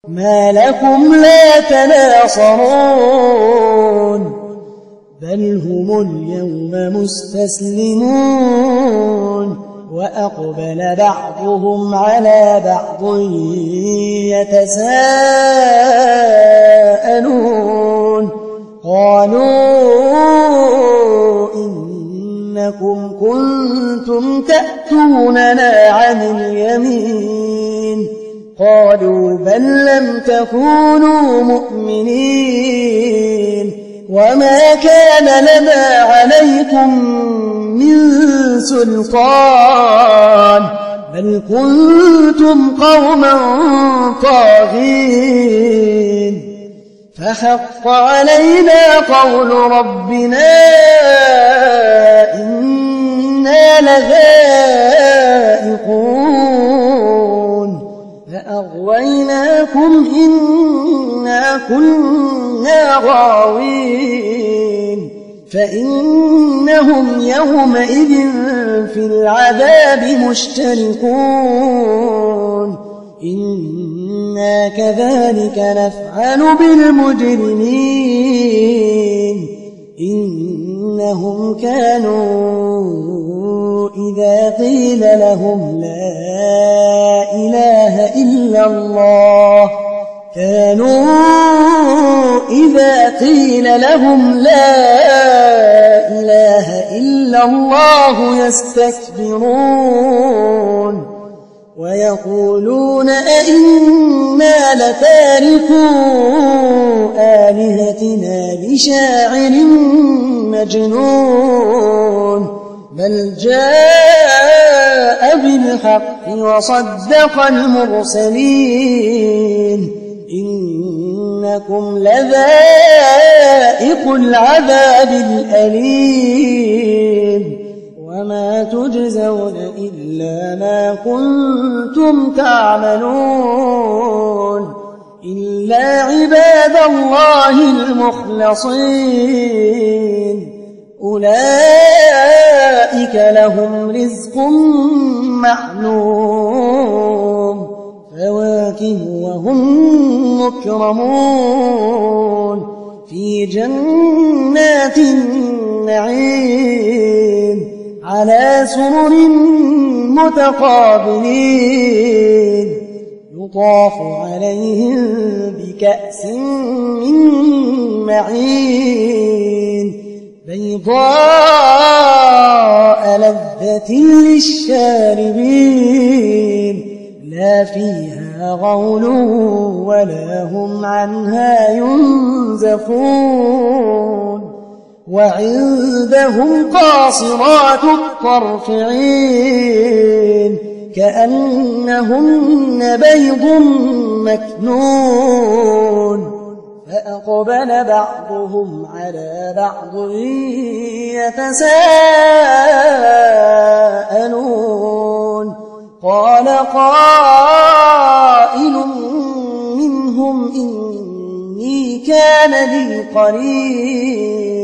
ما لكم لا تناصرون بل هم اليوم مستسلمون وأقبل بعضهم على بعض يتساءلون قالوا إنكم كنتم تأتوننا عن اليمين قالوا بل لم تكونوا مؤمنين وما كان لنا عليكم من سلطان بل كنتم قوما طاغين فحق علينا قول ربنا إنا لذائقون فأغويناكم إنا كنا غاوين فإنهم يومئذ في العذاب مشتركون إنا كذلك نفعل بالمجرمين إنهم كانوا إذا قيل لهم لا إله إلا الله يستكبرون ويقولون أئنا لتاركو آلهتنا لشاعر مجنون بل جاء بالحق وصدق المرسلين إنكم لذائق العذاب الأليم وما تجزون إلا ما كنتم تعملون إلا عباد الله المخلصين أولئك لهم رزق معلوم فواكه وهم مكرمون في جنات النعيم على سرر متقابلين يطاف عليهم بكأس من معين بيضاء لذة للشاربين لا فيها غول ولا هم عنها ينزفون وعندهم قاصرات الطرف عين كأنهن بيض مكنون فأقبل بعضهم على بعض يتساءلون قال قائل منهم إني كان لي قرين